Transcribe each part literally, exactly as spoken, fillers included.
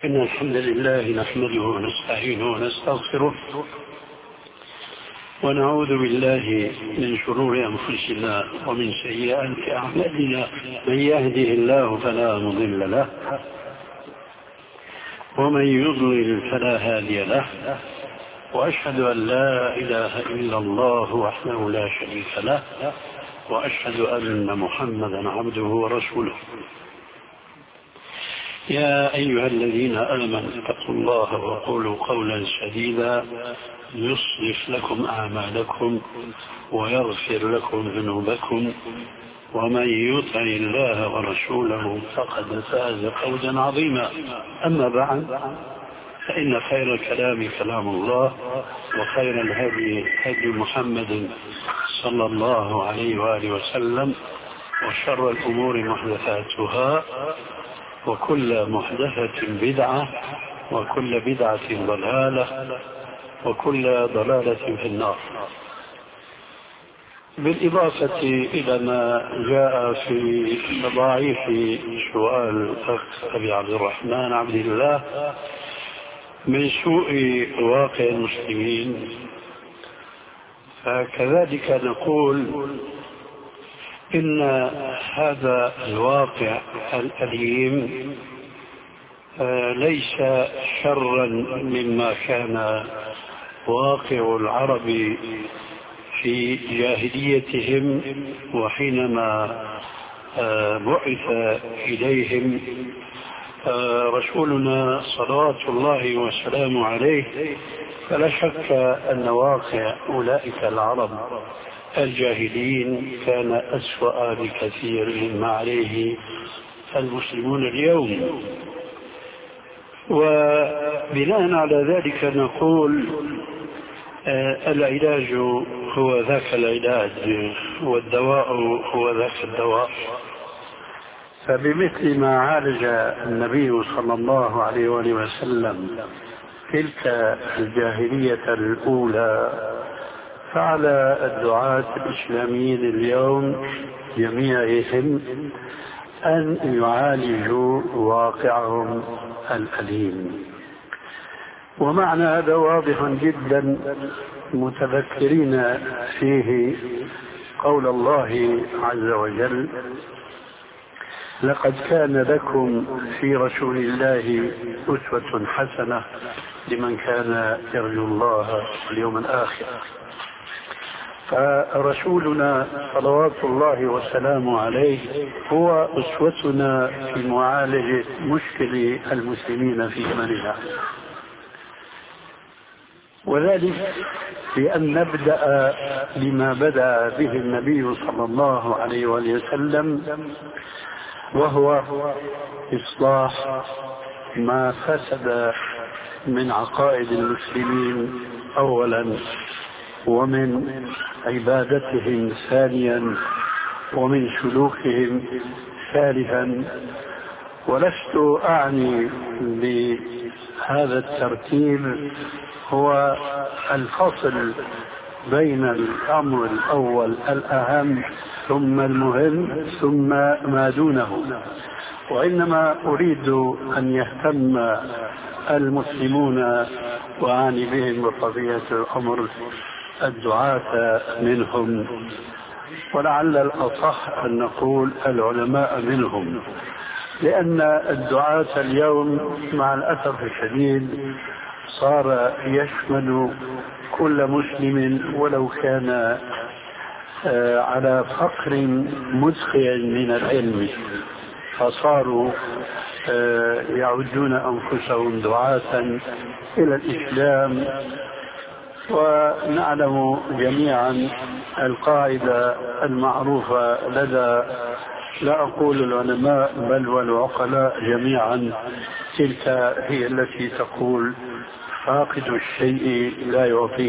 إن الحمد لله نحمده ونستعينه ونستغفره ونعوذ بالله من شرور أنفسنا ومن سيئات أعمالنا. من يهده الله فلا مضل له ومن يضلل فلا هادي له، وأشهد أن لا إله إلا الله وحده لا شريك له، وأشهد أن محمدا عبده ورسوله. يا أيها الذين آمنوا اتقوا الله وقولوا قولا سديدا يصلح لكم أعمالكم ويغفر لكم ذنوبكم، ومن يطع الله ورسوله فقد فاز فوزا عظيما. أما بعد، فإن خير الكلام كلام الله، وخير الهدي هدي محمد صلى الله عليه وآله وسلم، وشر الأمور محدثاتها، وكل محدثة بدعة، وكل بدعة ضلالة، وكل ضلالة في النار. بالإضافة إلى ما جاء في تضاعيف سؤال الأخ أبي عبد الرحمن عبد الله من سوء واقع المسلمين، فكذلك نقول إن هذا الواقع الأليم ليس شرا مما كان واقع العرب في جاهليتهم، وحينما بعث إليهم رسولنا صلوات الله وسلامه عليه، فلا شك أن واقع أولئك العرب الجاهلين كان أسوأ بكثير مما عليه المسلمون اليوم. وبناء على ذلك نقول آه العلاج هو ذاك العلاج، والدواء هو ذاك الدواء. فبمثل ما عالج النبي صلى الله عليه وآله وسلم تلك الجاهلية الأولى، فعلى الدعاة الإسلاميين اليوم جميعهم أن يعالجوا واقعهم الأليم. ومعنى هذا واضح جدا، متذكرين فيه قول الله عز وجل: لقد كان لكم في رسول الله أسوة حسنة لمن كان يرجو الله واليوم الآخر. فرسولنا صلوات الله وسلامه عليه هو أسوتنا في معالجة مشكل المسلمين في زمننا، وذلك بأن نبدأ بما بدأ به النبي صلى الله عليه وسلم، وهو إصلاح ما فسد من عقائد المسلمين أولا، ومن عبادتهم ثانيا، ومن سلوكهم ثالثا. ولست أعني بهذا الترتيب هو الفصل بين الأمر الأول الأهم ثم المهم ثم ما دونه، وإنما أريد أن يهتم المسلمون وأعني بهم بطبيعة الأمر الدعاة منهم، ولعل الأصح أن نقول العلماء منهم، لأن الدعاة اليوم مع الأسف الشديد صار يشمل كل مسلم ولو كان على فقر مدخل من العلم، فصاروا يعدون أنفسهم دعاة إلى الإسلام. ونعلم جميعا القاعدة المعروفة لدى لا أقول العلماء بل والعقلاء جميعا، تلك هي التي تقول: فاقد الشيء لا يعطيه.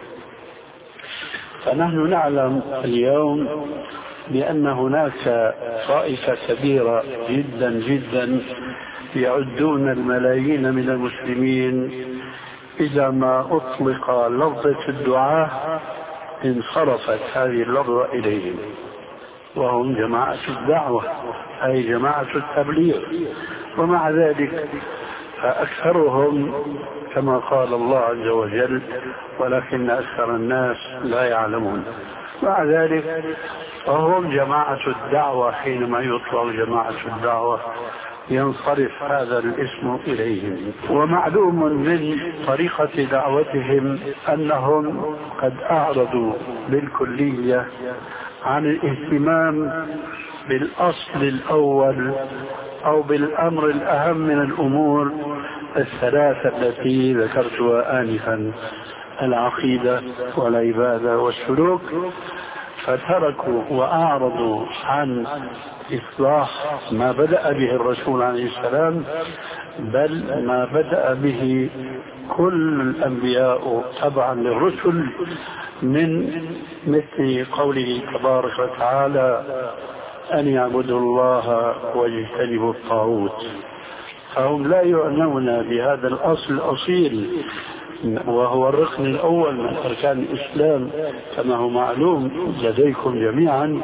فنحن نعلم اليوم بأن هناك طائفة كبيرة جدا جدا يعدون الملايين من المسلمين إذا ما أطلق لفظة الدعاء انصرفت هذه اللفظة إليهم، وهم جماعة الدعوة أي جماعة التبليغ. ومع ذلك فأكثرهم كما قال الله عز وجل ولكن أكثر الناس لا يعلمون. مع ذلك فهم جماعة الدعوة، حينما يطلق جماعة الدعوة ينصرف هذا الاسم إليهم. ومعلوم من طريقة دعوتهم أنهم قد أعرضوا بالكلية عن الاهتمام بالأصل الأول أو بالأمر الأهم من الأمور الثلاثة التي ذكرتها آنفا: العقيدة والعبادة والسلوك، فتركوا وأعرضوا عن إصلاح ما بدأ به الرسول عليه السلام، بل ما بدأ به كل الأنبياء تبعا للرسل، من مثل قوله تبارك وتعالى: أن يعبدوا الله واجتنبوا الطاغوت. فهم لا يعنون بهذا الأصل الأصيل، وهو الركن الأول من أركان الإسلام كما هو معلوم لديكم جميعا.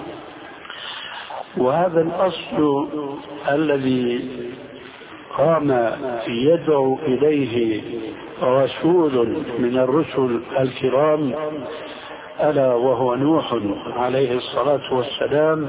وهذا الأصل الذي قام يدعو إليه رسول من الرسل الكرام ألا وهو نوح عليه الصلاة والسلام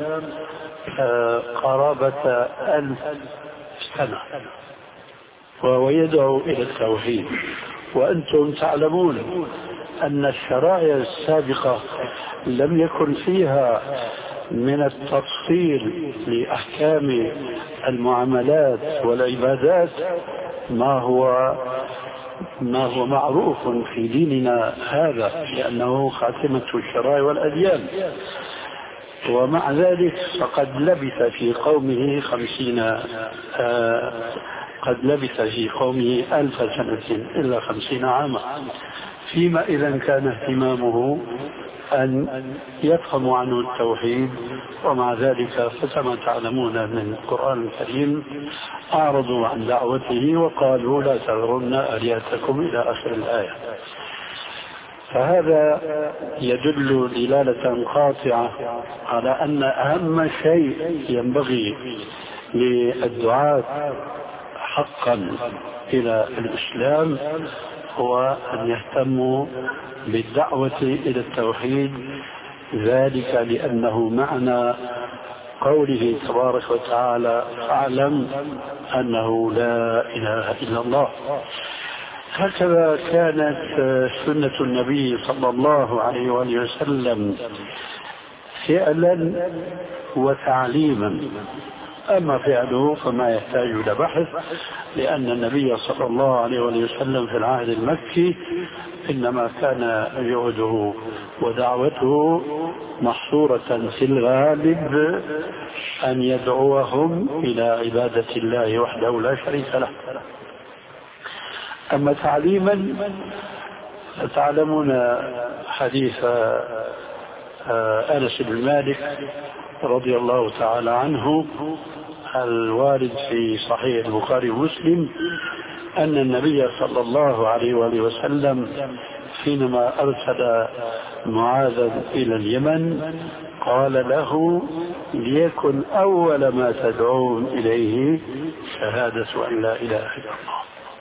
قرابة ألف سنة، وهو يدعو إلى التوحيد. وأنتم تعلمون أن الشرائع السابقة لم يكن فيها من التفصيل لأحكام المعاملات والعبادات ما هو ما هو معروف في ديننا هذا، لأنه خاتمة الشرائع والأديان. ومع ذلك فقد لبث في قومه خمسين آه قد لبث في قومه ألف سنة إلا خمسين عاما، فيما إذا كان اهتمامه أن يفهموا عنه التوحيد. ومع ذلك فكما تعلمون من القرآن الكريم أعرضوا عن دعوته وقالوا: لا تذرن آلهتكم إلى آخر الآية. فهذا يدل دلالة قاطعة على أن أهم شيء ينبغي للدعاة حقا إلى الإسلام هو أن يهتموا بالدعوة إلى التوحيد، ذلك لأنه معنى قوله تبارك وتعالى: فاعلم أنه لا إله إلا الله. هكذا كانت سنة النبي صلى الله عليه وآله وسلم فعلا وتعليما. أما فعله فما يحتاج إلى بحث، لأن النبي صلى الله عليه وسلم في العهد المكي إنما كان جهده ودعوته محصورة في الغالب أن يدعوهم إلى عبادة الله وحده لا شريك له. أما تعليما تعلمون حديث أنس بن مالك رضي الله تعالى عنه الوارد في صحيح البخاري ومسلم أن النبي صلى الله عليه وآله وسلم حينما أرسل معاذا إلى اليمن قال له: ليكن أول ما تدعون إليه شهادة أن لا إله إلا الله،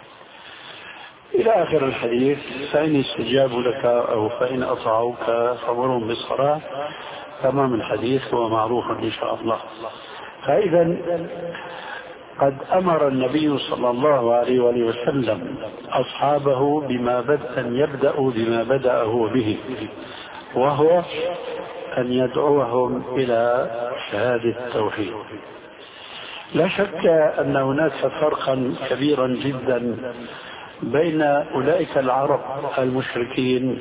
إلى آخر الحديث. فإن استجابوا لك أو فإن أطاعوك فأمرهم بالصلاة. تمام الحديث هو معروف إن شاء الله. فإذا قد أمر النبي صلى الله عليه وآله وسلم أصحابه بما بدأ أن يبدأوا بما بدأه به، وهو أن يدعوهم إلى شهادة التوحيد. لا شك أن هناك فرقا كبيرا جدا بين أولئك العرب المشركين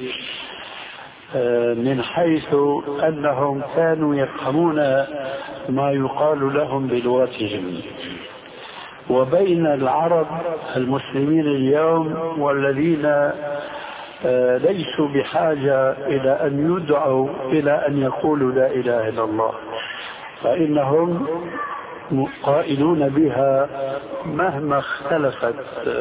من حيث أنهم كانوا يفهمون ما يقال لهم بلغتهم، وبين العرب المسلمين اليوم والذين ليسوا بحاجة إلى أن يدعوا إلى أن يقولوا لا إله إلا الله، فإنهم قائلون بها مهما اختلفت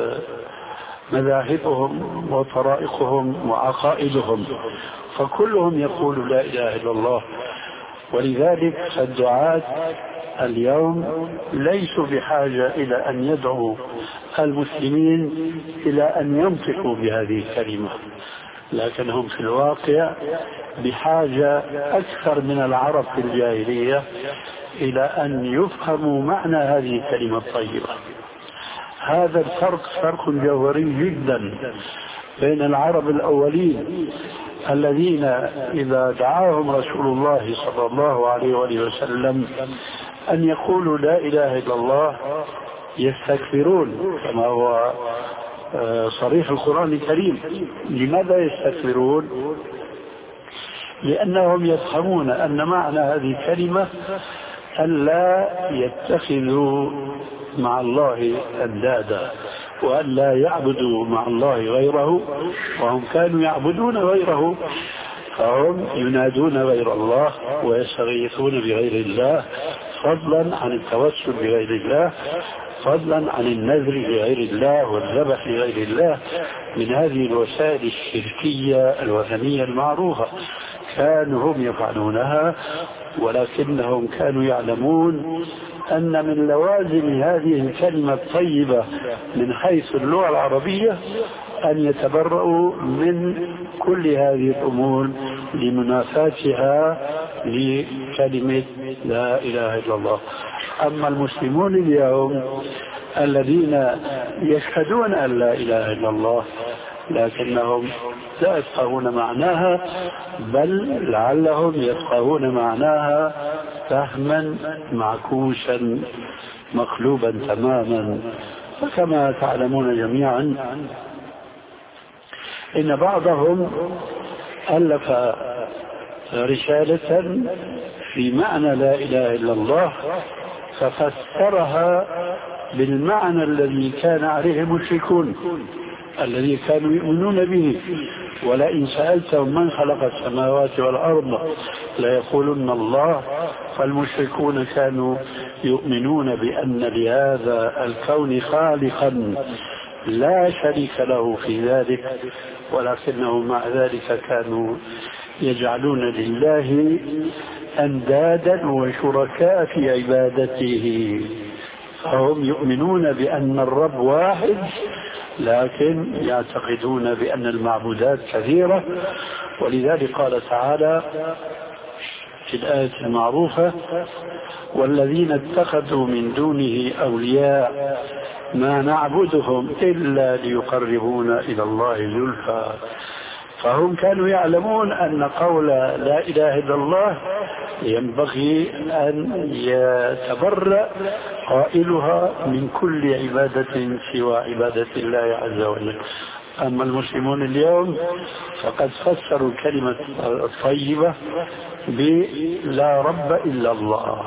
مذاهبهم وطرائقهم وعقائدهم، فكلهم يقول لا إله إلا الله. ولذلك الدعاة اليوم ليسوا بحاجة إلى أن يدعوا المسلمين إلى أن ينطقوا بهذه الكلمة، لكنهم في الواقع بحاجة أكثر من العرب في الجاهلية إلى أن يفهموا معنى هذه الكلمة الطيبة. هذا الفرق فرق جوهري جدا بين العرب الأولين الذين إذا دعاهم رسول الله صلى الله عليه وآله وسلم أن يقولوا لا إله إلا الله يستكبرون، كما هو صريح القرآن الكريم. لماذا يستكبرون؟ لأنهم يفهمون أن معنى هذه الكلمة ألا يتخذوا مع الله أندادا، وأن لا يعبدوا مع الله غيره، وهم كانوا يعبدون غيره، فهم ينادون غير الله ويستغيثون بغير الله، فضلا عن التوسل بغير الله، فضلا عن النذر بغير الله والذبح بغير الله، من هذه الوسائل الشركية الوثنية المعروفة. كانوا هم يفعلونها، ولكنهم كانوا يعلمون أن من لوازم هذه الكلمة الطيبة من حيث اللغة العربية أن يتبرؤوا من كل هذه الأمور لمنافاتها لكلمة لا إله إلا الله. أما المسلمون اليوم الذين يشهدون أن لا إله إلا الله لكنهم لا يفقهون معناها، بل لعلهم يفقهون معناها فهما معكوسا مقلوبا تماما. وكما تعلمون جميعا إن بعضهم ألف رسالة في معنى لا إله إلا الله ففسرها بالمعنى الذي كان عليه المشركون الذي كانوا يؤمنون به. ولئن سألتهم من خلق السماوات والأرض ليقولن الله. فالمشركون كانوا يؤمنون بأن لهذا الكون خالقا لا شريك له في ذلك، ولكنهم مع ذلك كانوا يجعلون لله أندادا وشركاء في عبادته. فهم يؤمنون بأن الرب واحد، لكن يعتقدون بأن المعبودات كثيرة. ولذلك قال تعالى في الآية المعروفة: والذين اتخذوا من دونه أولياء ما نعبدهم إلا ليقربونا إلى الله زلفى. فهم كانوا يعلمون أن قول لا إله إلا الله ينبغي أن يتبرأ قائلها من كل عبادة سوى عبادة الله عز وجل. أما المسلمون اليوم فقد فسروا الكلمة الطيبة بلا رب إلا الله.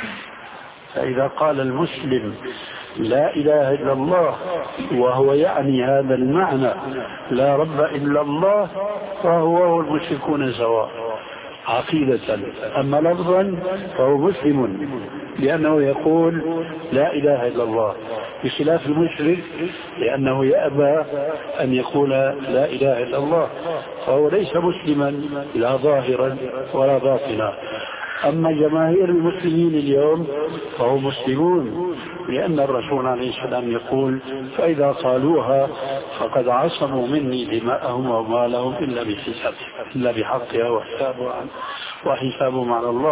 فإذا قال المسلم لا إله إلا الله وهو يعني هذا المعنى لا رب إلا الله، فهو والمشركون سواء عقيدة. أما لفظا فهو مسلم لأنه يقول لا إله إلا الله، بخلاف المشرك لأنه يأبى أن يقول لا إله إلا الله، فهو ليس مسلما لا ظاهرا ولا باطنا. أما جماهير المسلمين اليوم فهو مسلمون، لأن الرسول عليه السلام يقول: فإذا قالوها فقد عصموا مني دماءهم وأموالهم إلا بحساب إلا بحقها وحسابهم على الله.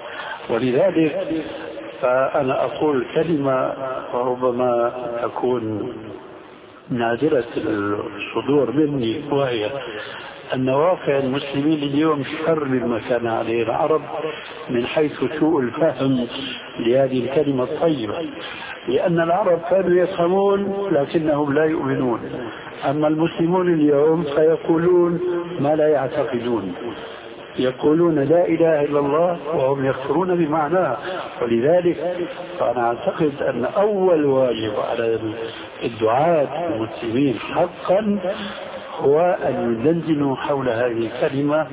ولذلك فأنا أقول كلمة ربما تكون نادرة الصدور مني، وهي أن واقع المسلمين اليوم شر مما كان عليه العرب من حيث سوء الفهم لهذه الكلمة الطيبة. لأن العرب كانوا يفهمون لكنهم لا يؤمنون، أما المسلمون اليوم فيقولون ما لا يعتقدون، يقولون لا إله إلا الله وهم يكفرون بمعناه. ولذلك فأنا أعتقد أن أول واجب على الدعاة المسلمين حقا هو أن يدندنوا حول هذه الكلمة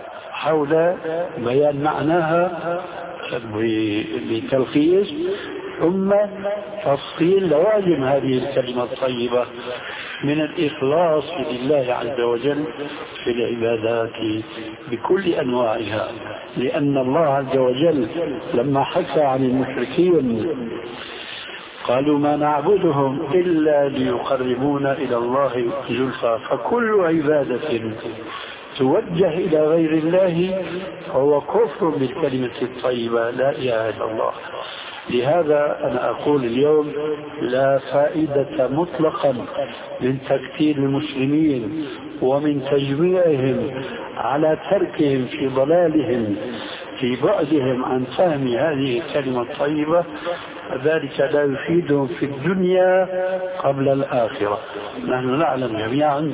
وحول بيان معناها بتلخيص، ثم تفصيل لوازم هذه الكلمة الطيبة من الإخلاص لله عز وجل في العبادات بكل أنواعها. لأن الله عز وجل لما حكى عن المشركين قالوا ما نعبدهم إلا ليقربونا إلى الله زلفى، فكل عبادة توجه إلى غير الله فهو كفر بالكلمة الطيبة لا إله إلا الله. لهذا أنا أقول اليوم لا فائدة مطلقا من تكفير المسلمين ومن تجميعهم على تركهم في ضلالهم في بعدهم عن فهم هذه الكلمة الطيبة، ذلك لا يفيدهم في الدنيا قبل الآخرة. نحن نعلم جميعا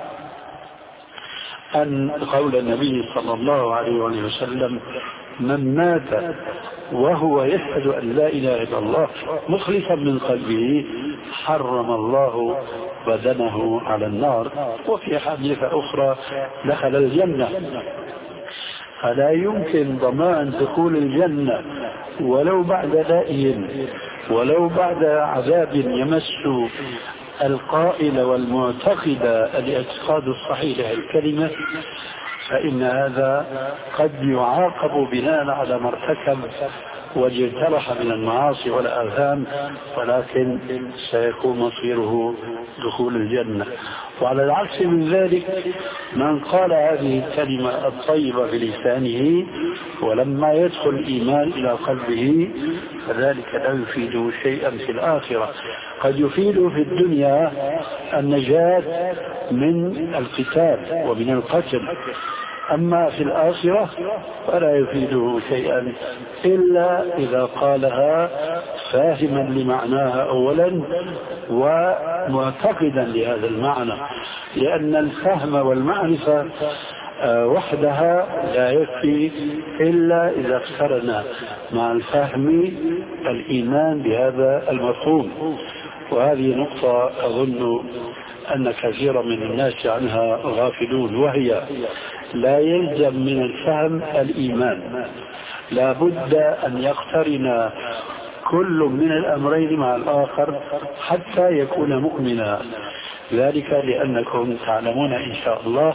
أن قول النبي صلى الله عليه وسلم من مات وهو يشهد أن لا إله إلا الله مخلصا من قلبه حرم الله بدنه على النار، وفي حديث أخرى دخل الجنة. فلا يمكن ضمان دخول الجنة ولو بعد لائه ولو بعد عذاب يمس القائل والمعتقد الاعتقاد الصحيح الكلمة، فإن هذا قد يعاقب بناء على ما ارتكب واجترح من المعاصي والآثام، ولكن سيكون مصيره دخول الجنة. وعلى العكس من ذلك من قال هذه الكلمة الطيبة بلسانه ولما يدخل الإيمان إلى قلبه فذلك لا يفيده شيئا في الآخرة. قد يفيده في الدنيا النجاة من القتال ومن القتل، أما في الآخرة فلا يفيده شيئا إلا إذا قالها فاهما لمعناها أولا ومعتقدا لهذا المعنى، لأن الفهم والمعرفة وحدها لا يكفي إلا إذا اقترن مع الفهم الإيمان بهذا المفهوم. وهذه نقطة أظن أن كثيرا من الناس عنها غافلون، وهي لا يلزم من الفهم الإيمان، لا بد أن يقترن كل من الأمرين مع الآخر حتى يكون مؤمنا. ذلك لأنكم تعلمون إن شاء الله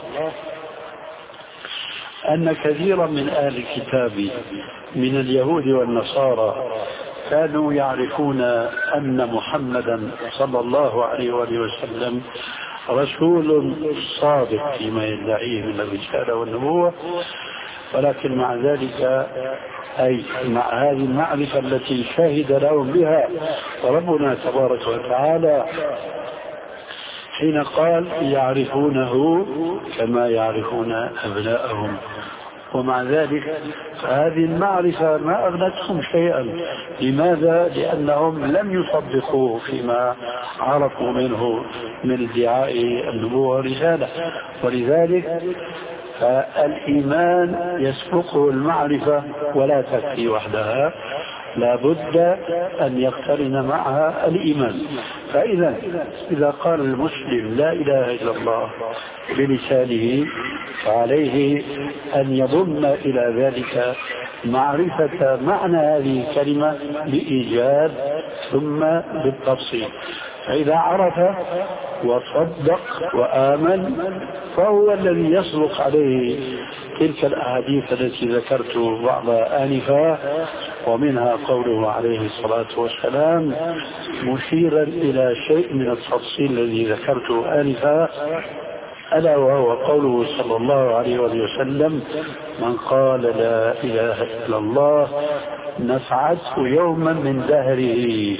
أن كثيرا من أهل الكتاب من اليهود والنصارى كانوا يعرفون أن محمدا صلى الله عليه وآله وسلم رسول صادق فيما يدعيه من الرسالة والنبوة، ولكن مع ذلك أي مع هذه المعرفة التي شهد لهم بها ربنا تبارك وتعالى حين قال يعرفونه كما يعرفون أبناءهم، ومع ذلك فهذه المعرفة ما أغنتهم شيئا. لماذا؟ لأنهم لم يصدقوه فيما عرفوا منه من ادعاء النبوة والرسالة، ولذلك فالإيمان يسبقه المعرفة ولا تكفي وحدها، لا بد أن يقترن معها الإيمان. فإذا إذا قال المسلم لا إله إلا الله بلسانه فعليه أن يضم إلى ذلك معرفة معنى هذه الكلمة بإيجاد ثم بالتفصيل. فإذا عرف وصدق وآمن فهو الذي يصدق عليه تلك الأحاديث التي ذكرت بعضها آنفا، ومنها قوله عليه الصلاة والسلام مشيرا إلى شيء من التفصيل الذي ذكرته آنفا، ألا وهو قوله صلى الله عليه وسلم من قال لا إله إلا الله نفعته يوما من دهره،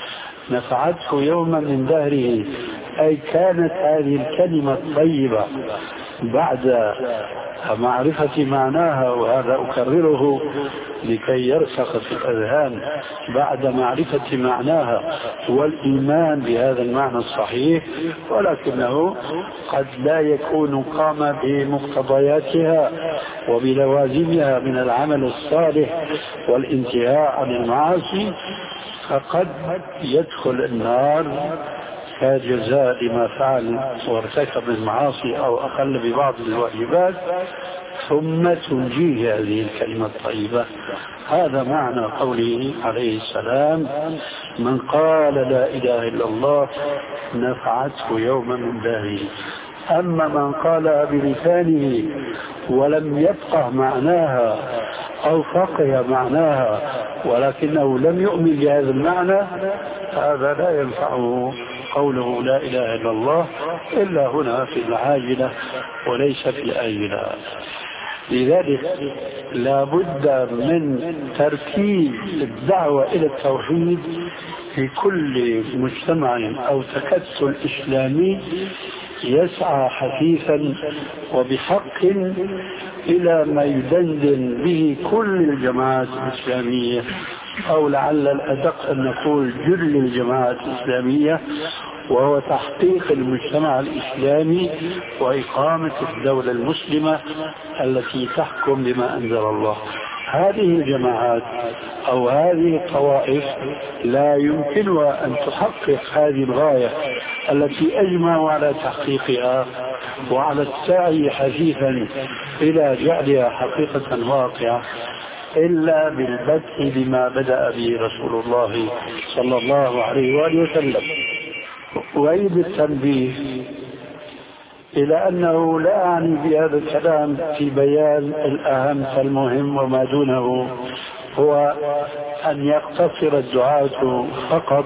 نفعته يوما من دهره، أي كانت هذه الكلمة الطيبة بعد معرفة معناها، وهذا أكرره لكي يرسخ في الأذهان، بعد معرفة معناها والإيمان بهذا المعنى الصحيح، ولكنه قد لا يكون قام بمقتضياتها وبلوازمها من العمل الصالح والانتهاء عن المعاصي، فقد يدخل النار كجزاء لما فعل وارتكب المعاصي أو أقل ببعض الواجبات، ثم تنجيه هذه الكلمة الطيبة. هذا معنى قوله عليه السلام: من قال لا إله إلا الله نفعته يوما من داره. أما من قال بلسانه ولم يفقه معناها أو فقه معناها ولكنه لم يؤمن بهذا المعنى، هذا لا ينفعه قوله لا إله إلا الله إلا هنا في العاجلة وليس في الآجلة. لذلك لا بد من تركيز الدعوة إلى التوحيد في كل مجتمع أو تكتل إسلامي يسعى حثيثا وبحق إلى ما يدندن به كل الجماعات الإسلامية، أو لعل الأدق أن نقول جل الجماعات الإسلامية، وهو تحقيق المجتمع الإسلامي وإقامة الدولة المسلمة التي تحكم بما أنزل الله. هذه الجماعات أو هذه الطوائف لا يمكنها أن تحقق هذه الغاية التي أجمعوا على تحقيقها وعلى السعي حثيثا إلى جعلها حقيقة واقعة إلا بالبدء بما بدأ به رسول الله صلى الله عليه وآله وسلم. وأعيد التنبيه إلى أنه لا أعني بهذا الكلام في بيان الأهم فالمهم، وما دونه هو أن يقتصر الدعاة فقط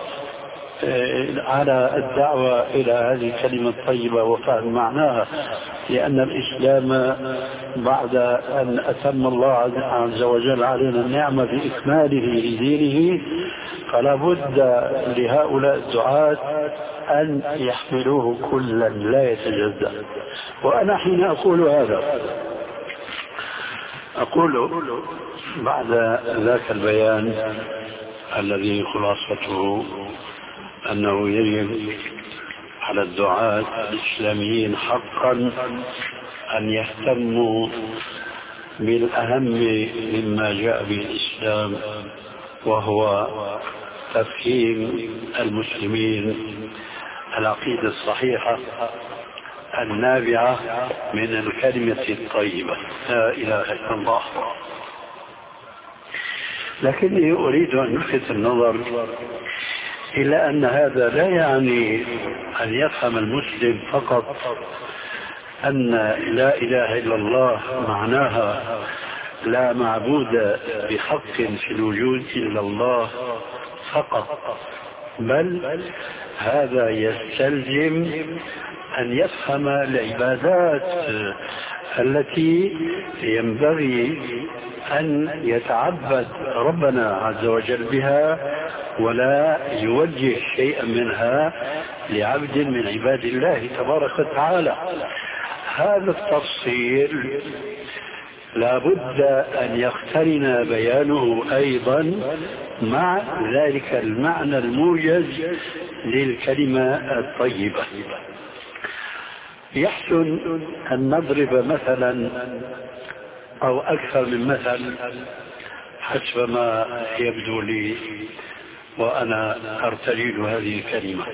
على الدعوة إلى هذه الكلمة الطيبة وفهم معناها، لأن الإسلام بعد أن أتم الله عز وجل علينا النعمة بإكماله لدينه فلا بد لهؤلاء الدعاة أن يحملوه كلا لا يتجزأ. وأنا حين أقول هذا أقول بعد ذاك البيان الذي خلاصته أنه يجب على الدعاة الإسلاميين حقا أن يهتموا بالأهم مما جاء به الإسلام، وهو تفهيم المسلمين العقيدة الصحيحة النابعة من الكلمة الطيبة لا إله إلا الله. لكني أريد أن ألفت النظر إلى أن هذا لا يعني أن يفهم المسلم فقط أن لا إله إلا الله معناها لا معبود بحق في الوجود إلا الله فقط، بل هذا يستلزم أن يفهم العبادات التي ينبغي أن يتعبد ربنا عز وجل بها ولا يوجه شيئا منها لعبد من عباد الله تبارك وتعالى. هذا التفصيل لا بد أن يقترن بيانه أيضا مع ذلك المعنى الموجز للكلمة الطيبة. يحسن أن نضرب مثلا أو أكثر من مثل حسب ما يبدو لي وأنا أرتجل هذه الكلمة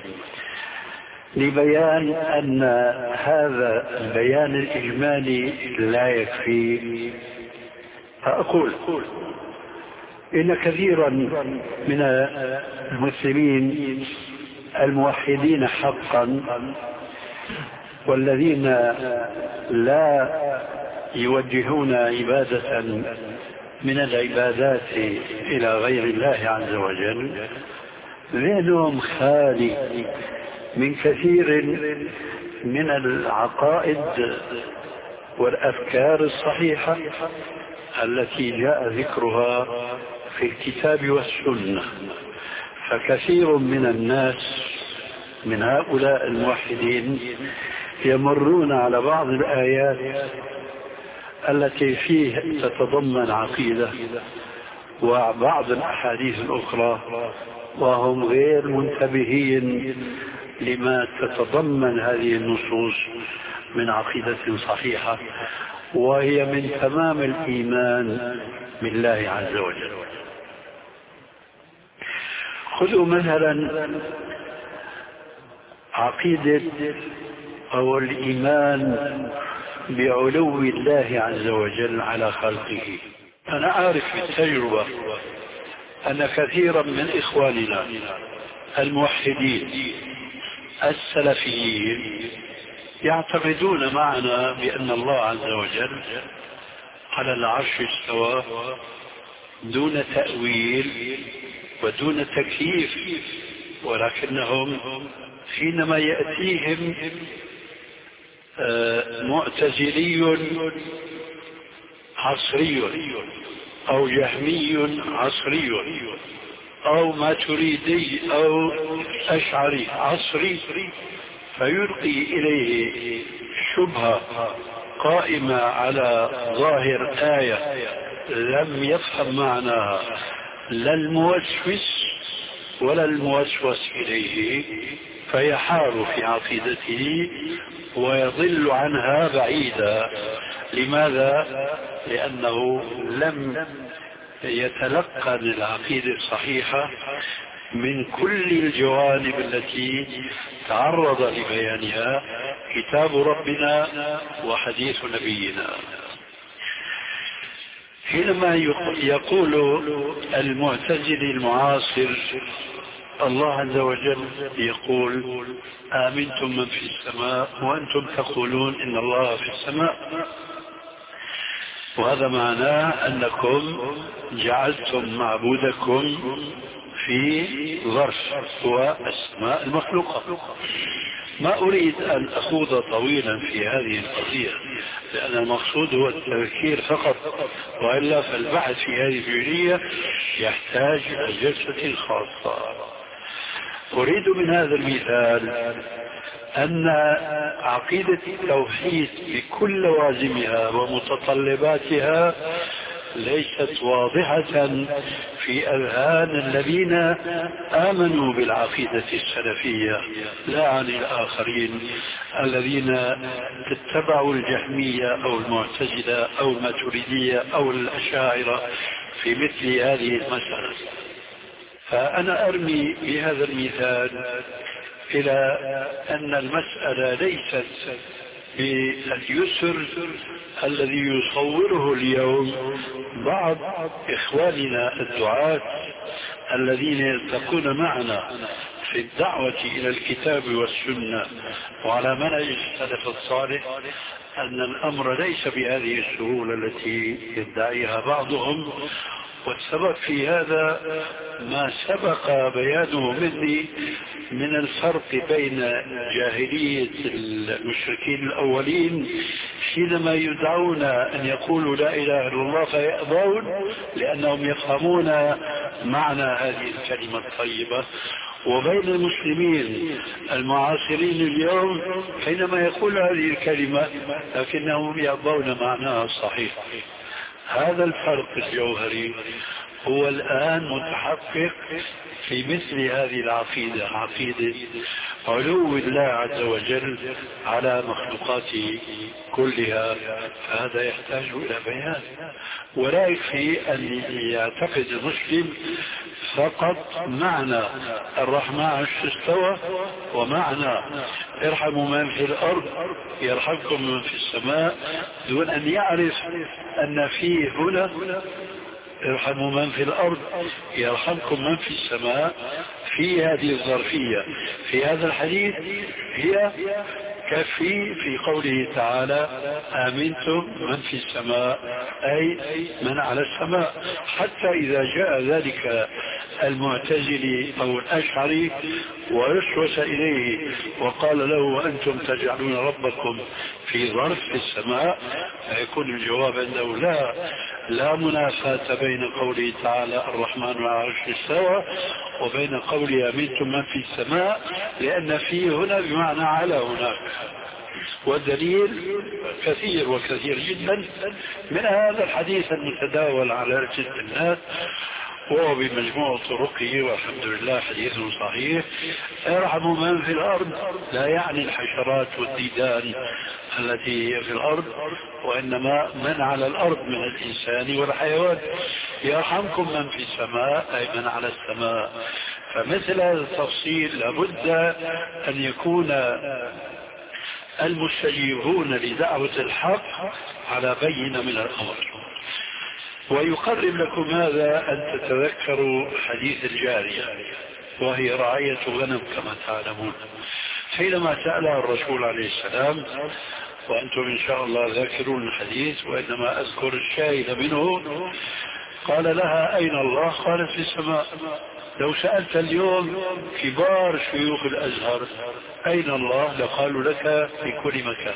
لبيان أن هذا البيان الإجمالي لا يكفي. فأقول إن كثيرا من المسلمين الموحدين حقا والذين لا يوجهون عبادة من العبادات إلى غير الله عز وجل ذهنهم خالي من كثير من العقائد والأفكار الصحيحة التي جاء ذكرها في الكتاب والسنة. فكثير من الناس من هؤلاء الموحدين يمرون على بعض الآيات التي فيه تتضمن عقيدة وبعض الأحاديث الأخرى وهم غير منتبهين لما تتضمن هذه النصوص من عقيدة صحيحة، وهي من تمام الإيمان بالله عز وجل. خذوا مثلا عقيدة أو الإيمان بعلو الله عز وجل على خلقه. أنا أعرف بالتجربة أن كثيرا من إخواننا الموحدين السلفيين يعتقدون معنا بأن الله عز وجل على العرش استوى دون تأويل ودون تكييف، ولكنهم حينما يأتيهم معتزلي عصري أو جهمي عصري أو ماتريدي أو أشعري عصري فيلقي إليه شبهة قائمة على ظاهر آية لم يفهم معناها لا الموسوس ولا الموسوس إليه، فيحار في عقيدته ويضل عنها بعيدا. لماذا؟ لأنه لم يتلقن العقيدة الصحيحة من كل الجوانب التي تعرض لبيانها كتاب ربنا وحديث نبينا. حينما يقول المعتزلي المعاصر الله عز وجل يقول آمنتم من في السماء وأنتم تقولون إن الله في السماء، وهذا معناه أنكم جعلتم معبودكم في ظرف هو السماء المخلوقة. ما أريد أن أخوض طويلا في هذه القضية لأن المقصود هو التفكير فقط، وإلا فالبحث في هذه الجزئية يحتاج إلى جلسة خاصة. أريد من هذا المثال أن عقيدة التوحيد بكل لوازمها ومتطلباتها ليست واضحة في أذهان الذين آمنوا بالعقيدة السلفية، لا عن الآخرين الذين اتبعوا الجهمية أو المعتزلة أو الماتريدية أو الأشاعرة في مثل هذه المسألة. فأنا أرمي بهذا المثال إلى أن المسألة ليست باليسر الذي يصوره اليوم بعض إخواننا الدعاة الذين يلتقون معنا في الدعوة إلى الكتاب والسنة وعلى منهج السلف الصالح، أن الأمر ليس بهذه السهولة التي يدعيها بعضهم. والسبب في هذا ما سبق بيانه مني من الفرق بين جاهلية المشركين الأولين حينما يدعون أن يقولوا لا إله إلا الله فيأبون لأنهم يفهمون معنى هذه الكلمة الطيبة، وبين المسلمين المعاصرين اليوم حينما يقول هذه الكلمة لكنهم يأبون معناها الصحيح. هذا الفرق الجوهري هو الآن متحقق في مثل هذه العقيدة، عقيدة علو الله عز وجل على مخلوقاته كلها. فهذا يحتاج إلى بيان، ولا يكفي أن يعتقد المسلم فقط معنى الرحمن على العرش استوى ومعنى ارحموا من في الأرض يرحمكم من في السماء، دون أن يعرف أن فيه هنا ارحموا من في الأرض يرحمكم من في السماء. في هذه الظرفية في هذا الحديث هي كفي في قوله تعالى آمنتم من في السماء أي من على السماء. حتى إذا جاء ذلك المعتزلي أو الأشعري ويسوس إليه وقال له وأنتم تجعلون ربكم في ظرف في السماء، فيكون الجواب أنه لا لا منافاة بين قوله تعالى الرحمن على العرش استوى وبين قوله آمنتم من في السماء، لأن فيه هنا بمعنى على هناك. والدليل كثير وكثير جدا من هذا الحديث المتداول على ألسنة الناس وهو بمجموع طرقه والحمد لله حديث صحيح. ارحموا من في الأرض لا يعني الحشرات والديدان التي هي في الأرض، وإنما من على الأرض من الإنسان والحيوان. يرحمكم من في السماء أي من على السماء. فمثل هذا التفصيل لابد أن يكون المستجيبون لدعوة الحق على بينة من الأمر. ويقرب لكم هذا أن تتذكروا حديث الجارية وهي رعاية غنم كما تعلمون، حينما سألها الرسول عليه السلام، وأنتم إن شاء الله ذاكرون الحديث وإنما أذكر الشاهد منه، قال لها أين الله؟ قالت في السماء. لو سألت اليوم كبار شيوخ الأزهر أين الله لقالوا لك في كل مكان،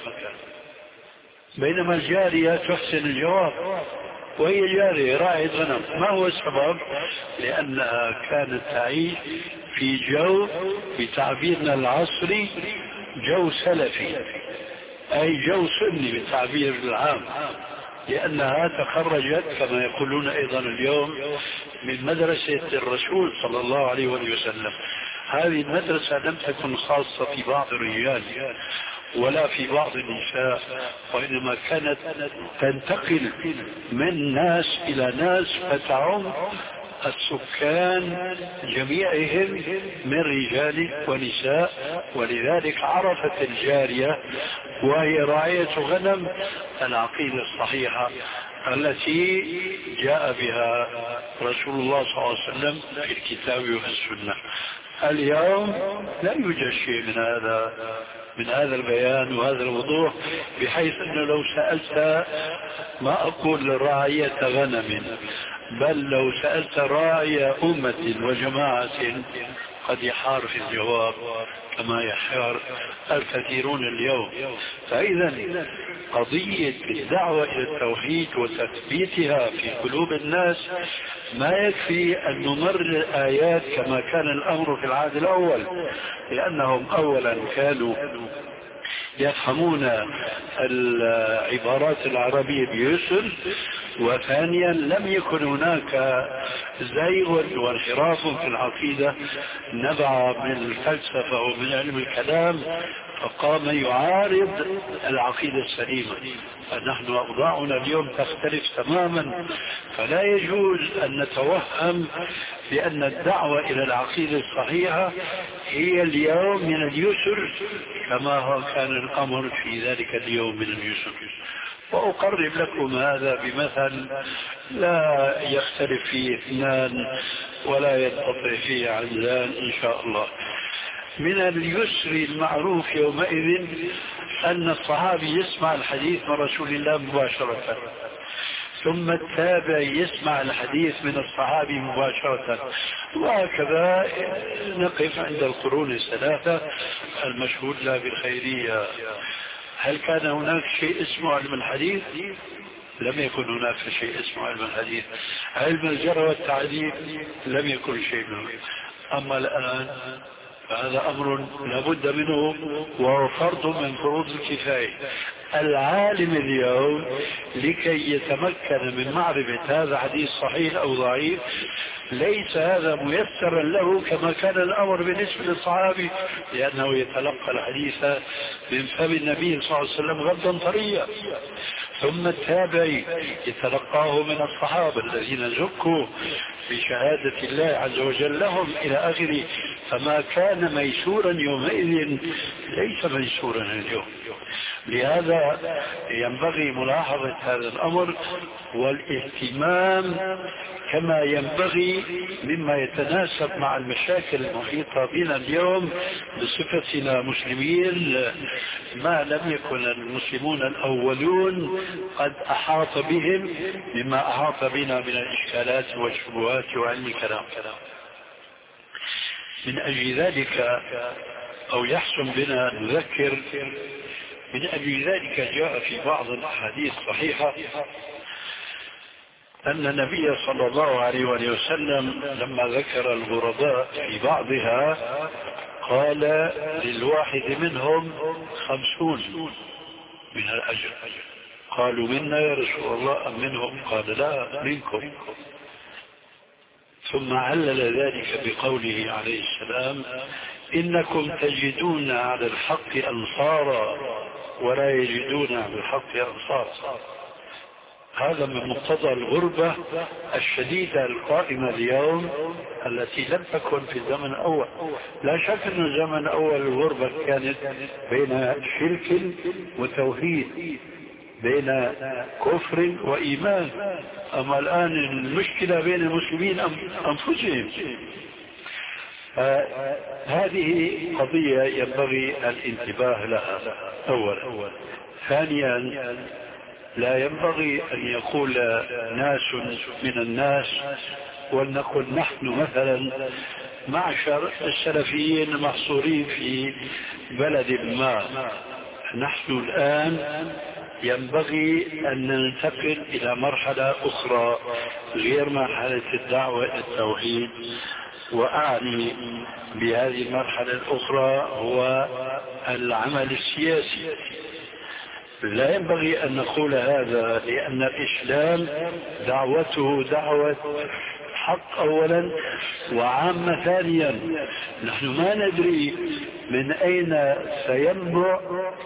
بينما الجارية تحسن الجواب وهي جارية راعية غنم. ما هو السبب؟ لأنها كانت تعيش في جو بتعبيرنا العصري جو سلفي، أي جو سني بالتعبير العام، لأنها تخرجت كما يقولون أيضا اليوم من مدرسة الرسول صلى الله عليه وسلم. هذه المدرسة لم تكن خاصة في بعض الرجال ولا في بعض النساء، وإنما كانت تنتقل من ناس إلى ناس فتعم السكان جميعهم من رجال ونساء. ولذلك عرفت الجارية وهي راعية غنم العقيدة الصحيحة التي جاء بها رسول الله صلى الله عليه وسلم في الكتاب والسنة. اليوم لا يوجد شيء من هذا من هذا البيان وهذا الوضوح، بحيث أنه لو سألت ما أقول راعية غنم، بل لو سألت راعي أمة وجماعة قد يحار في الجواب كما يحار الكثيرون اليوم. فإذا قضية الدعوة إلى التوحيد وتثبيتها في قلوب الناس ما يكفي أن نمر الآيات كما كان الأمر في العهد الأول، لأنهم أولا كانوا يفهمون العبارات العربية بيسر، وثانيا لم يكن هناك زيغ وانحراف في العقيدة نبع من الفلسفة ومن علم الكلام فقام يعارض العقيدة السليمة. فنحن أوضاعنا اليوم تختلف تماما، فلا يجوز أن نتوهم بأن الدعوة إلى العقيدة الصحيحة هي اليوم من اليسر كما هو كان الأمر في ذلك اليوم من اليسر. وأقرب لكم هذا بمثل لا يختلف فيه اثنان ولا ينقطع فيه عزان إن شاء الله. من اليسر المعروف يومئذ أن الصحابي يسمع الحديث من رسول الله مباشرة، ثم التابع يسمع الحديث من الصحابي مباشرة، وهكذا نقف عند القرون الثلاثة المشهود لها بالخيرية. هل كان هناك شيء اسمه علم الحديث؟ لم يكن هناك شيء اسمه علم الحديث. علم الجرح والتعديل لم يكن شيء منه. أما الآن فهذا أمر لابد منه وهو فرض من فروض الكفاية. العالم اليوم لكي يتمكن من معرفة هذا حديث صحيح أو ضعيف ليس هذا ميسرا له كما كان الأمر بالنسبة للصحابي، لأنه يتلقى الحديث من فم النبي صلى الله عليه وسلم غدا طريا، ثم التابعي يتلقاه من الصحابة الذين زكوا بشهادة الله عز وجل لهم إلى آخره. فما كان ميسورا يومئذ ليس ميسورا اليوم. لهذا ينبغي ملاحظة هذا الأمر والاهتمام كما ينبغي مما يتناسب مع المشاكل المحيطة بنا اليوم بصفتنا مسلمين، ما لم يكن المسلمون الأولون قد أحاط بهم مما أحاط بنا من الإشكالات والشبهات وعلم الكلام. من أجل ذلك أو يحسن بنا نذكر، من أجل ذلك جاء في بعض الأحاديث الصحيحة أن النبي صلى الله عليه وسلم لما ذكر الغرباء في بعضها قال للواحد منهم خمسون من الأجر. قالوا منا يا رسول الله أم منهم؟ قال لا منكم. ثم علل ذلك بقوله عليه السلام إنكم تجدون على الحق أنصارا ولا يجدون على الحق أنصارا. هذا من مقتضى الغربة الشديدة القائمة اليوم التي لم تكن في الزمن الأول. لا شك أن الزمن الأول الغربة كانت بين شرك وتوحيد، بين كفر وإيمان. أما الآن المشكلة بين المسلمين أنفسهم. هذه قضية ينبغي الانتباه لها أولا. ثانيا، لا ينبغي أن يقول ناس من الناس، ولنقل نحن مثلا معشر السلفيين المحصورين في بلد ما، نحن الآن ينبغي أن ننتقل إلى مرحلة أخرى غير مرحلة الدعوة إلى التوحيد. وأعني بهذه المرحلة الأخرى هو العمل السياسي. لا ينبغي أن نقول هذا، لأن الإسلام دعوته دعوة حق أولا، وعامة ثانيا. نحن ما ندري من أين سينبع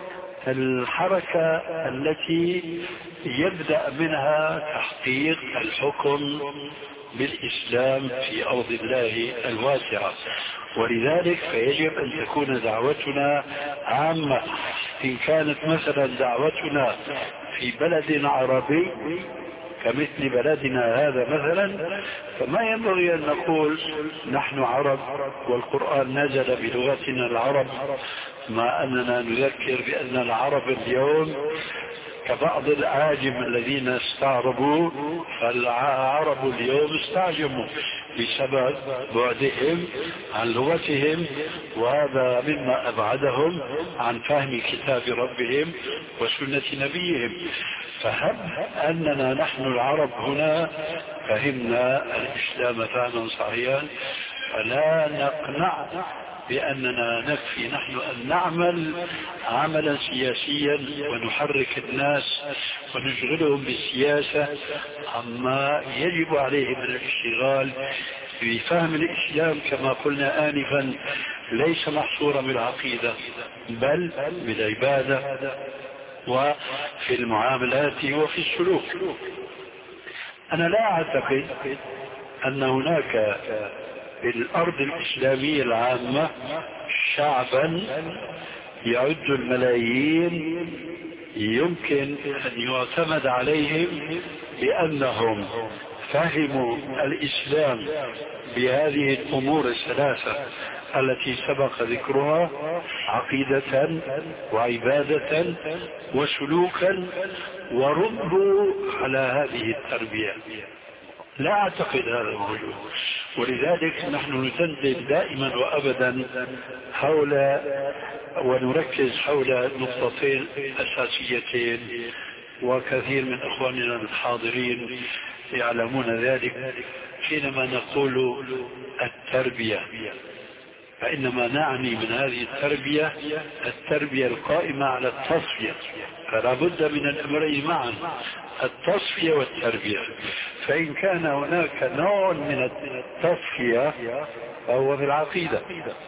الحركة التي يبدأ منها تحقيق الحكم بالإسلام في أرض الله الواسعة. ولذلك فيجب أن تكون دعوتنا عامة. إن كانت مثلا دعوتنا في بلد عربي كمثل بلدنا هذا مثلا، فما ينبغي أن نقول نحن عرب والقرآن نزل بلغتنا العرب، مع أننا نذكر بأن العرب اليوم كبعض الأعاجم الذين استعربوا، فالعرب اليوم استعجموا بسبب بعدهم عن لغتهم، وهذا مما أبعدهم عن فهم كتاب ربهم وسنة نبيهم. فهب أننا نحن العرب هنا فهمنا الإسلام فهما صحيحا، فلا نقنع بأننا نكفي نحن أن نعمل عملا سياسيا ونحرك الناس ونشغلهم بالسياسة عما يجب عليهم من الاشتغال بفهم الإسلام كما قلنا آنفا، ليس محصورا بالعقيدة بل بالعبادة وفي المعاملات وفي السلوك. أنا لا أعتقد أن هناك في الأرض الإسلامية العامة شعبا يعد الملايين يمكن أن يعتمد عليهم بأنهم فهموا الإسلام بهذه الأمور الثلاثة التي سبق ذكرها: عقيدة وعبادة وسلوكا، وربوا على هذه التربية. لا أعتقد هذا موجود. ولذلك نحن نتندد دائما وأبدا حول ونركز حول نقطتين أساسيتين، وكثير من أخواننا الحاضرين يعلمون ذلك. حينما نقول التربية فإنما نعني من هذه التربية التربية القائمة على التصفية، فلا بد من الأمرين معا، التصفية والتربية. فإن كان هناك نوع من التصفية فهو في العقيدة،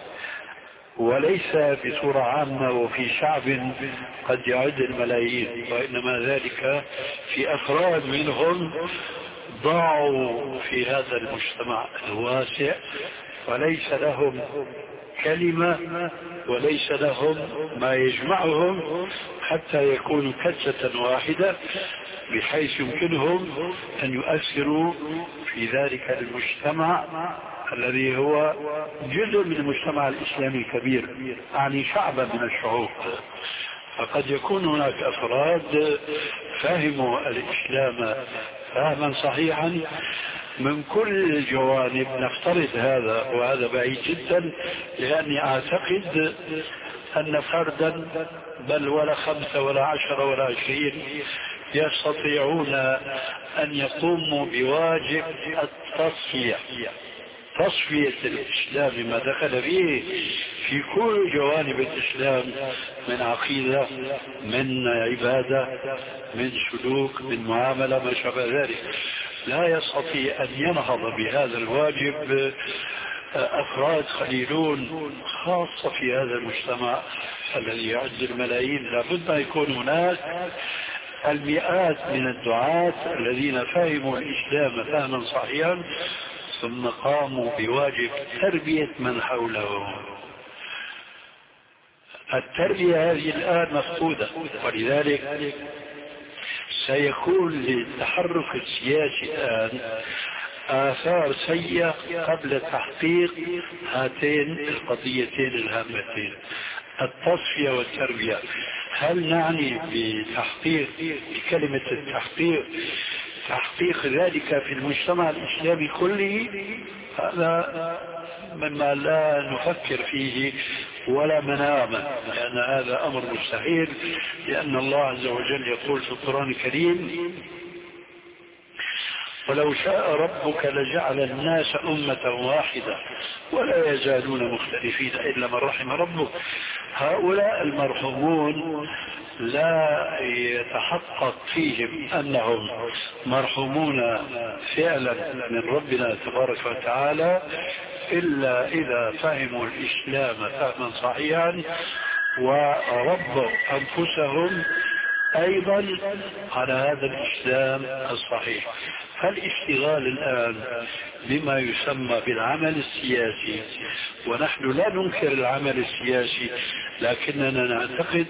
وليس بصورة عامة وفي شعب قد يعد الملايين، وإنما ذلك في أفراد منهم ضاعوا في هذا المجتمع الواسع وليس لهم كلمة وليس لهم ما يجمعهم حتى يكونوا كتلة واحدة بحيث يمكنهم أن يؤثروا في ذلك المجتمع الذي هو جزء من المجتمع الإسلامي الكبير، يعني شعبا من الشعوب. فقد يكون هناك أفراد فهموا الإسلام فهما صحيحا من كل الجوانب، نفترض هذا وهذا بعيد جدا، لأني أعتقد أن فردا بل ولا خمسة ولا عشرة ولا عشرين يستطيعون أن يقوموا بواجب التصفية، تصفية الإسلام ما دخل فيه في كل جوانب الإسلام، من عقيدة، من عبادة، من سلوك، من معاملة، ما شابه ذلك. لا يستطيع أن ينهض بهذا الواجب أفراد قليلون، خاصة في هذا المجتمع الذي يعد الملايين. لابد أن يكون هناك المئات من الدعاة الذين فهموا الإسلام فهما صحيحا ثم قاموا بواجب تربية من حولهم. التربية هذه الآن مفقودة، ولذلك سيكون للتحرك السياسي الآن آثار سيئة قبل تحقيق هاتين القضيتين الهامتين، التصفية والتربية. هل نعني بتحقيق بكلمة التحقيق تحقيق ذلك في المجتمع الإسلامي كله؟ هذا مما لا نفكر فيه ولا منامه، لأن هذا أمر مستحيل، لأن الله عز وجل يقول في القرآن الكريم: ولو شاء ربك لجعل الناس أمة واحدة ولا يزالون مختلفين إلا من رحم ربك. هؤلاء المرحومون لا يتحقق فيهم أنهم مرحومون فعلا من ربنا تبارك وتعالى إلا إذا فهموا الإسلام فهما صحيحا وربوا أنفسهم أيضا على هذا الإسلام الصحيح. فالاشتغال الآن بما يسمى بالعمل السياسي، ونحن لا ننكر العمل السياسي لكننا نعتقد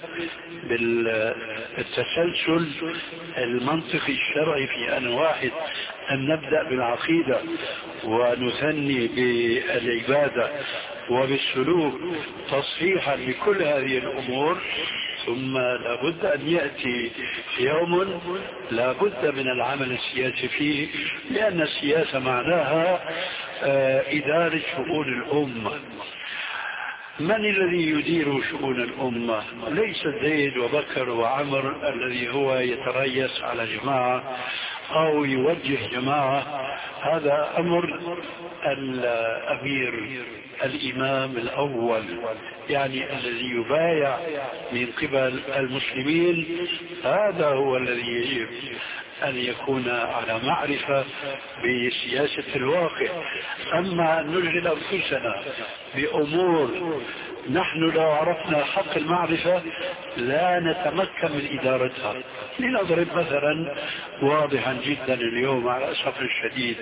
بالتسلسل المنطقي الشرعي في أن واحد أن نبدأ بالعقيدة ونثني بالعبادة وبالسلوك تصحيحا لكل هذه الأمور، ثم لابد أن يأتي يوم لابد من العمل السياسي فيه، لأن السياسة معناها إدارة شؤون الأمة. من الذي يدير شؤون الأمة؟ ليس زيد وبكر وعمر الذي هو يتريس على جماعة أو يوجه جماعة، هذا أمر الأمير الإمام الأول، يعني الذي يبايع من قبل المسلمين، هذا هو الذي يجب أن يكون على معرفة بسياسة الواقع. أما أن نشغل أنفسنا بأمور نحن لو عرفنا حق المعرفة لا نتمكن من إدارتها. لنضرب مثلا واضحا جدا اليوم على الأسف الشديد،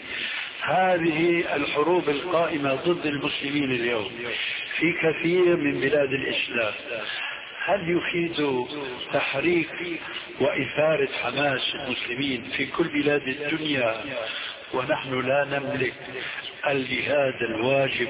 هذه الحروب القائمة ضد المسلمين اليوم في كثير من بلاد الإسلام، هل يفيد تحريك وإثارة حماس المسلمين في كل بلاد الدنيا ونحن لا نملك الجهاد الواجب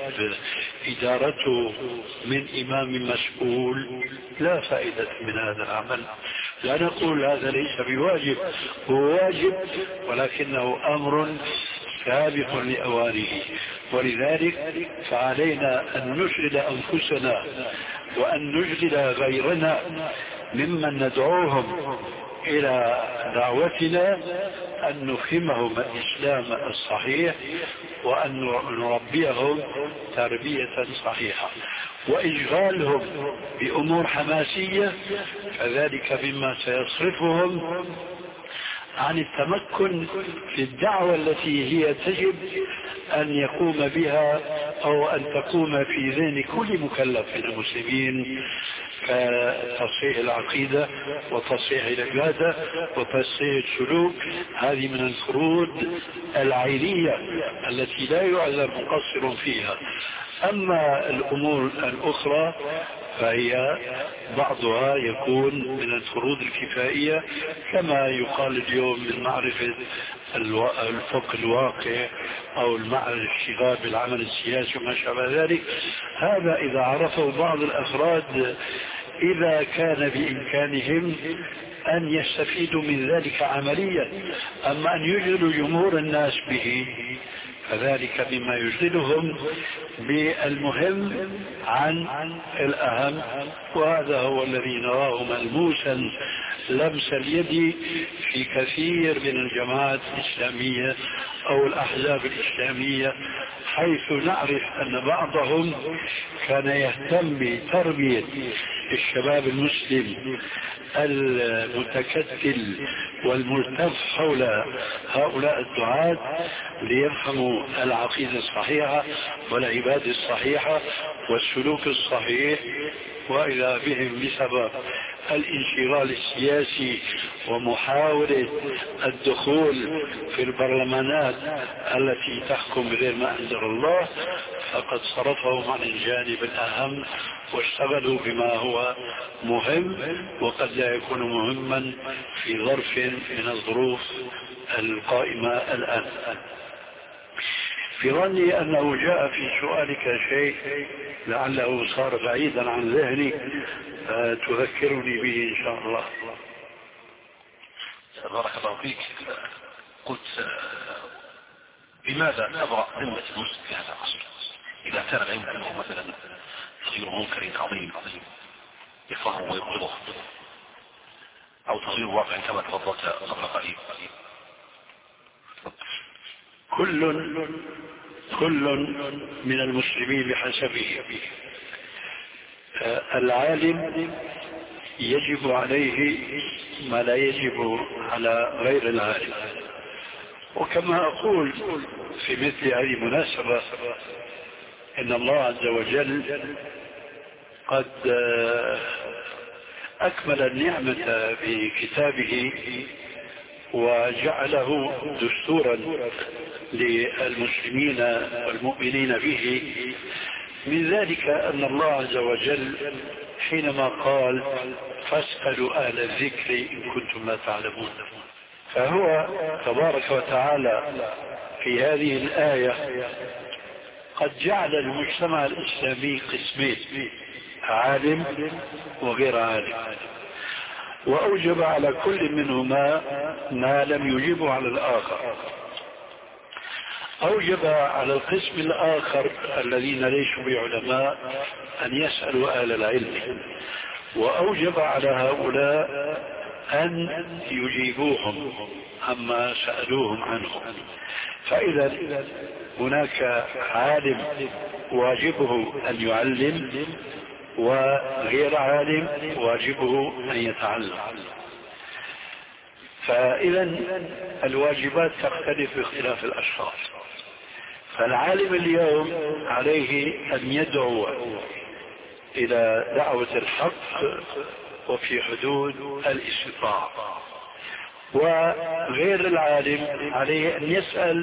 إدارته من إمام مسؤول؟ لا فائدة من هذا العمل. لا نقول هذا ليس بواجب، هو واجب ولكنه أمر سابق لأوانه، ولذلك فعلينا أن نشغل أنفسنا وأن نشغل غيرنا ممن ندعوهم إلى دعوتنا أن نفهمهم الإسلام الصحيح وأن نربيهم تربية صحيحة. وإشغالهم بأمور حماسية فذلك مما سيصرفهم عن التمكن في الدعوة التي هي تجب أن يقوم بها أو أن تقوم في ذهن كل مكلف من المسلمين، كتصحيح العقيدة وتصحيح العبادة وتصحيح السلوك. هذه من الفروض العينية التي لا يعذر مقصر فيها. أما الأمور الأخرى فهي بعضها يكون من الفروض الكفائية، كما يقال اليوم من معرفة الفقه الواقع أو الاشتغال بالعمل السياسي وما شابه ذلك. هذا إذا عرفه بعض الأفراد إذا كان بإمكانهم أن يستفيدوا من ذلك عمليا. أما أن يشغلوا جمهور الناس به فذلك مما يشغلهم بالمهم عن الأهم، وهذا هو الذي نراه ملموسا لمس اليد في كثير من الجماعات الإسلامية أو الأحزاب الإسلامية، حيث نعرف أن بعضهم كان يهتم بتربية الشباب المسلم المتكتل والملتف حول هؤلاء الدعاة ليفهموا العقيدة الصحيحة والعبادة الصحيحة والسلوك الصحيح، وإذا بهم بسبب الانشغال السياسي ومحاولة الدخول في البرلمانات التي تحكم بغير ما أنزل الله، فقد صرفهم عن الجانب الأهم واشتغلوا بما هو مهم وقد لا يكون مهما في ظرف من الظروف القائمة الآن. في ظني أنه جاء في سؤالك شيء لعله صار بعيدا عن ذهني فتذكرني به إن شاء الله. بارك الله فيك. قلت لماذا تبرأ ذمة المسلم في هذا العصر إذا كان عنده مثلا تغيير منكر عظيم عظيم يفرحه ويبغضه، أو تغيير واقع كما تفضلت قبل قليل؟ كل كل من المسلمين بحسبه. العالم يجب عليه ما لا يجب على غير العالم، وكما أقول في مثل هذه المناسبة إن الله عز وجل قد أكمل النعمة بكتابه وجعله دستورا للمسلمين والمؤمنين به. من ذلك أن الله عز وجل حينما قال فاسألوا أهل الذكر إن كنتم لا تعلمون، فهو تبارك وتعالى في هذه الآية قد جعل المجتمع الإسلامي قسمين، عالم وغير عالم، وأوجب على كل منهما ما لم يجبه على الآخر. أوجب على القسم الآخر الذين ليسوا بعلماء أن يسألوا أهل العلم، وأوجب على هؤلاء أن يجيبوهم عما سألوهم عنه. فإذا هناك عالم واجبه أن يعلم، وغير عالم واجبه أن يتعلم. فإذا الواجبات تختلف باختلاف الأشخاص. فالعالم اليوم عليه أن يدعو إلى دعوة الحق وفي حدود الاستطاعة، وغير العالم عليه أن يسأل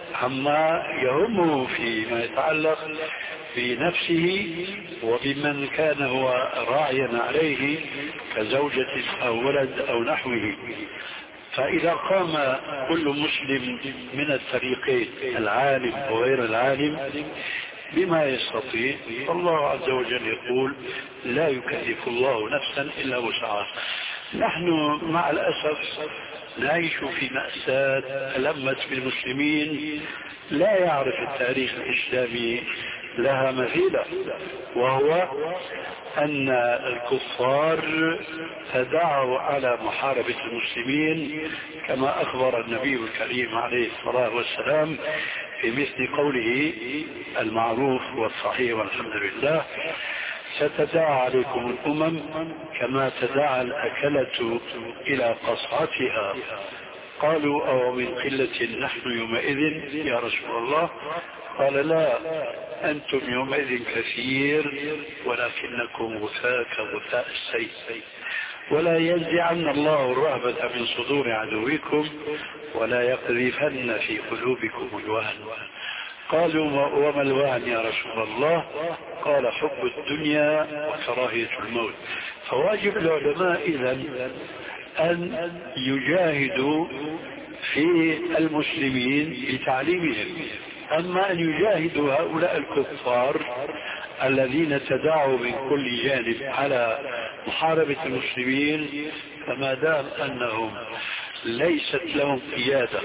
عما يهمه فيما يتعلق بنفسه وبمن كان هو راعيا عليه كزوجة أو ولد أو نحوه. فإذا قام كل مسلم من الفريقين العالم وغير العالم بما يستطيع، فالله عز وجل يقول لا يكلف الله نفسا إلا وسعها. نحن مع الأسف نعيش في مأساة ألمت بالمسلمين لا يعرف التاريخ الإسلامي لها مثيلة، وهو أن الكفار تداعوا على محاربة المسلمين كما أخبر النبي الكريم عليه الصلاة والسلام في مثل قوله المعروف والصحيح والحمد لله: ستداعى عليكم الأمم كما تداعى الأكلة إلى قصعتها. قالوا أو من قلة نحن يومئذ يا رسول الله؟ قال لا، أنتم يومئذ كثير ولكنكم غثاء كغثاء السيل، ولا ينزعن الله الرهبة من صدور عدوكم ولا يقذفن في قلوبكم الوهن. قالوا وما الوهن يا رسول الله؟ قال حب الدنيا وكراهية الموت. فواجب العلماء إذن أن يجاهدوا في المسلمين بتعليمهم. أما أن يجاهدوا هؤلاء الكفار الذين تداعوا من كل جانب على محاربة المسلمين، فما دام أنهم ليست لهم قيادة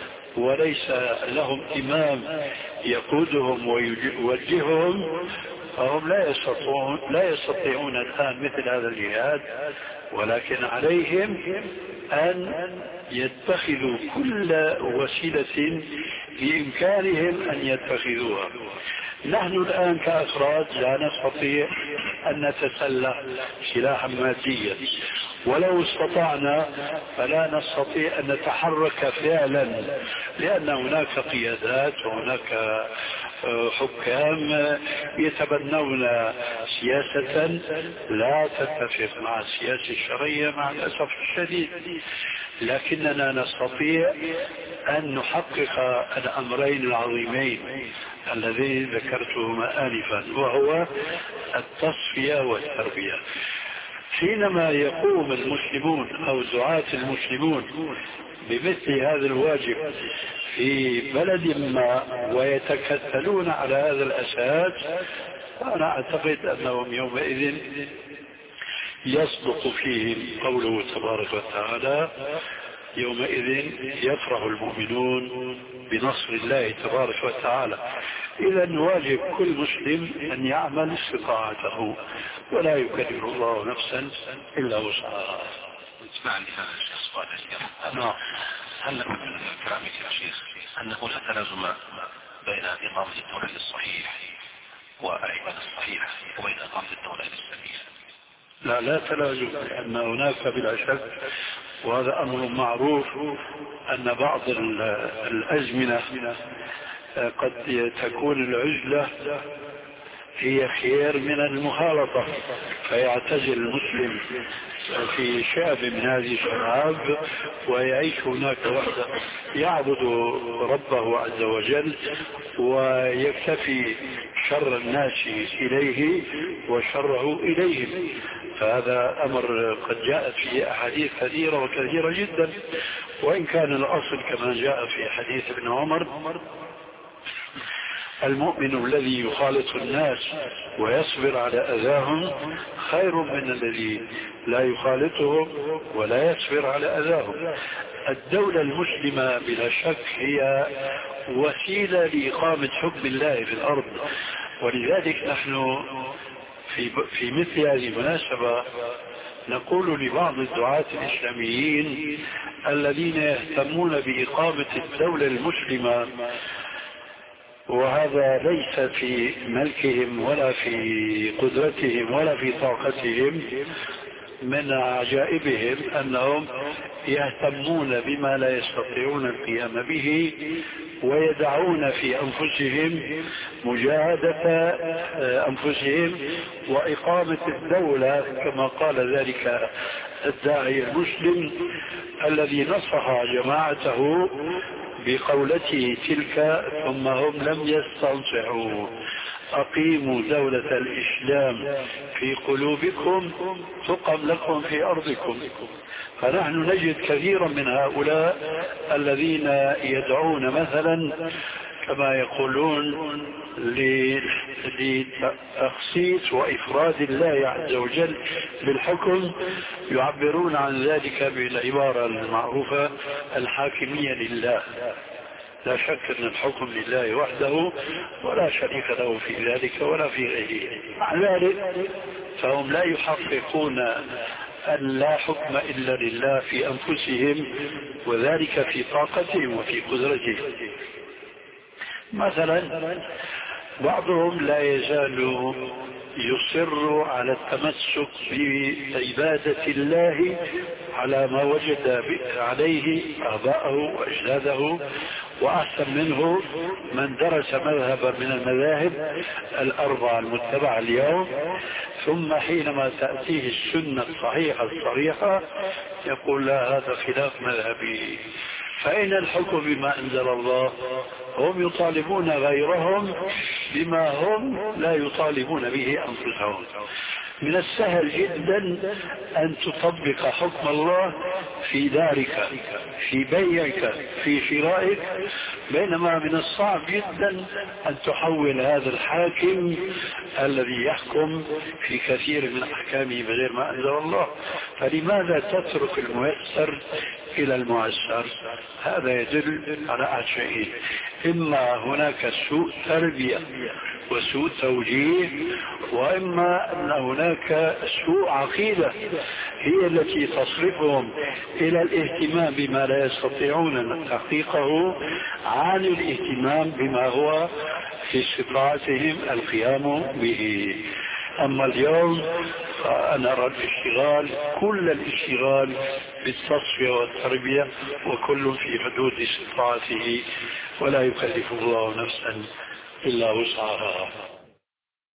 وليس لهم إمام يقودهم ويوجههم، فهم لا يستطيعون, لا يستطيعون الآن مثل هذا الجهاد، ولكن عليهم أن يتخذوا كل وسيلة بإمكانهم أن يتخذوها. نحن الآن كأفراد لا نستطيع أن نتسلح سلاحا ماديا، ولو استطعنا فلا نستطيع أن نتحرك فعلا، لأن هناك قيادات وهناك حكام يتبنون سياسة لا تتفق مع السياسة الشرعية مع الأسف الشديد، لكننا نستطيع أن نحقق الأمرين العظيمين اللذين ذكرتهما آنفا، وهو التصفية والتربية. حينما يقوم المسلمون أو دعاة المسلمون بمثل هذا الواجب في بلد ما ويتكتلون على هذا الأساس، أنا أعتقد أنهم يومئذ يصدق فيهم قوله تبارك وتعالى: يومئذ يفرح المؤمنون بنصر الله تبارك وتعالى. إذا واجب كل مسلم أن يعمل استطاعته، ولا يكلف الله نفسا إلا وسعها. اسمعني هذا الشيخ سؤال يسير. نعم. هل لكم من كلامك يا شيخ أنه لا تلازم بين إقامة الدولة الصحيح والعبادة الصحيحة وبين إقامة الدولة الإسلامية؟ لا لا تلازم، لأن هناك بلا شك، وهذا أمر معروف، أن بعض الأزمنة قد تكون العزلة هي خير من المخالطة، فيعتزل المسلم في شعب من هذه الشعاب ويعيش هناك وحده، يعبد ربه عز وجل ويكتفي شر الناس إليه وشره إليهم. فهذا أمر قد جاءت فيه أحاديث كثيرة وكثيرة جدا، وإن كان الأصل كما جاء في حديث ابن عمر: المؤمن الذي يخالط الناس ويصبر على أذاهم خير من الذي لا يخالطهم ولا يصبر على أذاهم. الدولة المسلمة بلا شك هي وسيلة لإقامة حكم الله في الأرض، ولذلك نحن في, في مثل هذه المناسبة نقول لبعض الدعاة الإسلاميين الذين يهتمون بإقامة الدولة المسلمة، وهذا ليس في ملكهم ولا في قدرتهم ولا في طاقتهم، من عجائبهم أنهم يهتمون بما لا يستطيعون القيام به ويدعون في أنفسهم مجاهدة أنفسهم وإقامة الدولة، كما قال ذلك الداعي المسلم الذي نصح جماعته بقولته تلك: ثم هم لم يستنصحوا، أقيموا دولة الإسلام في قلوبكم تقم لكم في أرضكم. فنحن نجد كثيرا من هؤلاء الذين يدعون مثلا كما يقولون لتخصيص وإفراد الله عز وجل بالحكم، يعبرون عن ذلك بالعبارة المعروفة: الحاكمية لله. لا شك أن الحكم لله وحده ولا شريك له في ذلك ولا في غيره. مع ذلك فهم لا يحققون أن لا حكم إلا لله في أنفسهم، وذلك في طاقتهم وفي قدرتهم. مثلا بعضهم لا يزال يصر على التمسك بعبادة الله على ما وجد عليه آباءه وأجداده، وأحسن منه من درس مذهبا من المذاهب الأربعة المتبعة اليوم، ثم حينما تأتيه السنة الصحيحة الصريحة يقول: لا، هذا خلاف مذهبي. فأين الحكم بما أنزل الله؟ هم يطالبون غيرهم بما هم لا يطالبون به أنفسهم. من السهل جدا أن تطبق حكم الله في دارك، في بيعك، في شرائك، بينما من الصعب جدا أن تحول هذا الحاكم الذي يحكم في كثير من أحكامه بغير ما أنزل الله. فلماذا تترك الميسر إلى المعسر؟ هذا يدل على أحد شيئين: إما هناك سوء تربية وسوء توجيه، وإما أن هناك سوء عقيدة هي التي تصرفهم إلى الاهتمام بما لا يستطيعون تحقيقه عن الاهتمام بما هو في استطاعتهم القيام به. أما اليوم فأنا أرى الاشتغال، كل الاشتغال بالتصفية والتربية، وكل في حدود استطاعته، ولا يكلف الله نفسا إلا وسعها.